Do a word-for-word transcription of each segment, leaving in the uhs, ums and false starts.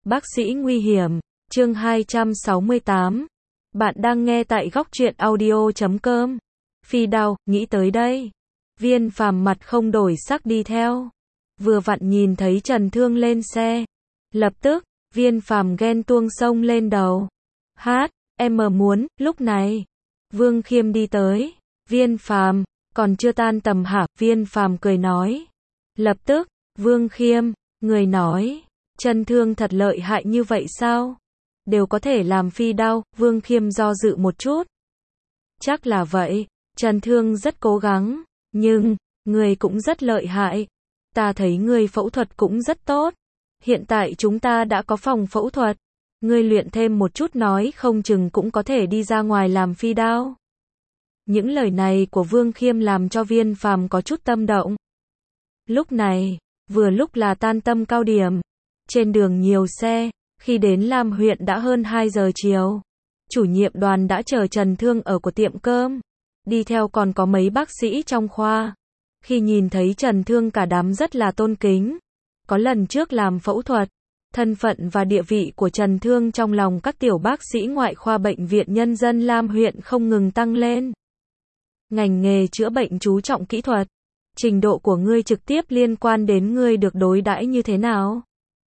Bác sĩ nguy hiểm, chương hai trăm sáu mươi tám. Bạn đang nghe tại góc truyện audio chấm com. Phi đao, nghĩ tới đây. Viên Phàm mặt không đổi sắc đi theo. Vừa vặn nhìn thấy Trần Thương lên xe. Lập tức, Viên Phàm ghen tuông xông lên đầu. Hát, em mờ muốn, lúc này. Vương Khiêm đi tới. Viên Phàm, còn chưa tan tầm hả? Viên Phàm cười nói. Lập tức, Vương Khiêm, người nói. Trần Thương thật lợi hại như vậy sao? Đều có thể làm phi đao. Vương Khiêm do dự một chút. Chắc là vậy, Trần Thương rất cố gắng, nhưng, người cũng rất lợi hại. Ta thấy người phẫu thuật cũng rất tốt. Hiện tại chúng ta đã có phòng phẫu thuật. Ngươi luyện thêm một chút nói không chừng cũng có thể đi ra ngoài làm phi đao. Những lời này của Vương Khiêm làm cho Viên Phàm có chút tâm động. Lúc này, vừa lúc là tan tầm cao điểm. Trên đường nhiều xe, khi đến Lam huyện đã hơn hai giờ chiều. Chủ nhiệm đoàn đã chờ Trần Thương ở của tiệm cơm. Đi theo còn có mấy bác sĩ trong khoa. Khi nhìn thấy Trần Thương cả đám rất là tôn kính. Có lần trước làm phẫu thuật, thân phận và địa vị của Trần Thương trong lòng các tiểu bác sĩ ngoại khoa bệnh viện nhân dân Lam huyện không ngừng tăng lên. Ngành nghề chữa bệnh chú trọng kỹ thuật. Trình độ của ngươi trực tiếp liên quan đến ngươi được đối đãi như thế nào.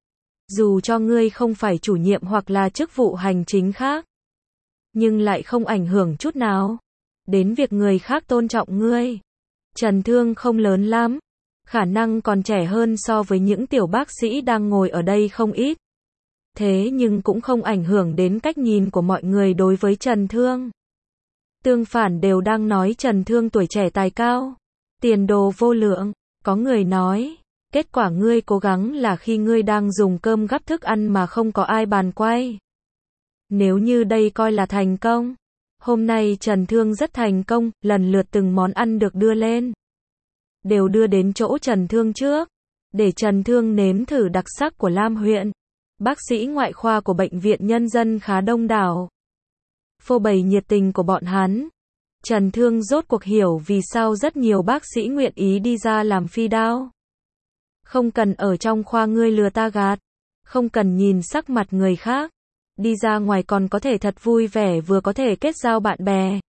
Dù cho ngươi không phải chủ nhiệm hoặc là chức vụ hành chính khác, nhưng lại không ảnh hưởng chút nào đến việc người khác tôn trọng ngươi. Trần Thương không lớn lắm, khả năng còn trẻ hơn so với những tiểu bác sĩ đang ngồi ở đây không ít. Thế nhưng cũng không ảnh hưởng đến cách nhìn của mọi người đối với Trần Thương. Tương phản đều đang nói Trần Thương tuổi trẻ tài cao, tiền đồ vô lượng. Có người nói, kết quả ngươi cố gắng là khi ngươi đang dùng cơm gắp thức ăn mà không có ai bàn quay. Nếu như đây coi là thành công, hôm nay Trần Thương rất thành công, lần lượt từng món ăn được đưa lên. Đều đưa đến chỗ Trần Thương trước, để Trần Thương nếm thử đặc sắc của Lam huyện. Bác sĩ ngoại khoa của bệnh viện nhân dân khá đông đảo. Phô bày nhiệt tình của bọn hắn. Trần Thương rốt cuộc hiểu vì sao rất nhiều bác sĩ nguyện ý đi ra làm phi đao. Không cần ở trong khoa ngươi lừa ta gạt, không cần nhìn sắc mặt người khác, đi ra ngoài còn có thể thật vui vẻ, vừa có thể kết giao bạn bè,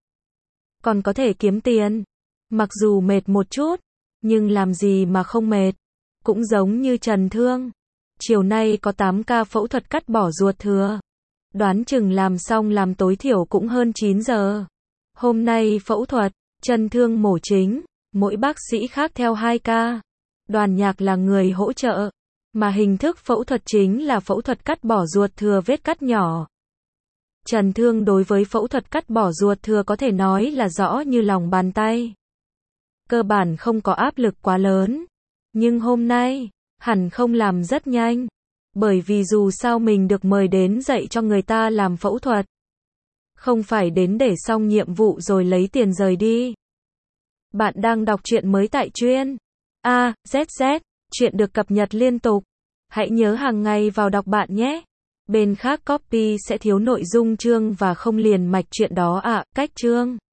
còn có thể kiếm tiền. Mặc dù mệt một chút, nhưng làm gì mà không mệt. Cũng giống như Trần Thương, chiều nay có tám ca phẫu thuật cắt bỏ ruột thừa. Đoán chừng làm xong làm tối thiểu cũng hơn chín giờ. Hôm nay phẫu thuật, Trần Thương mổ chính, mỗi bác sĩ khác theo hai ca. Đoàn Nhạc là người hỗ trợ, mà hình thức phẫu thuật chính là phẫu thuật cắt bỏ ruột thừa vết cắt nhỏ. Trần Thương đối với phẫu thuật cắt bỏ ruột thừa có thể nói là rõ như lòng bàn tay. Cơ bản không có áp lực quá lớn. Nhưng hôm nay, hẳn không làm rất nhanh. Bởi vì dù sao mình được mời đến dạy cho người ta làm phẫu thuật. Không phải đến để xong nhiệm vụ rồi lấy tiền rời đi. Bạn đang đọc truyện mới tại truyện A Z Z, chuyện được cập nhật liên tục. Hãy nhớ hàng ngày vào đọc bạn nhé. Bên khác copy sẽ thiếu nội dung chương và không liền mạch chuyện đó ạ. À, cách chương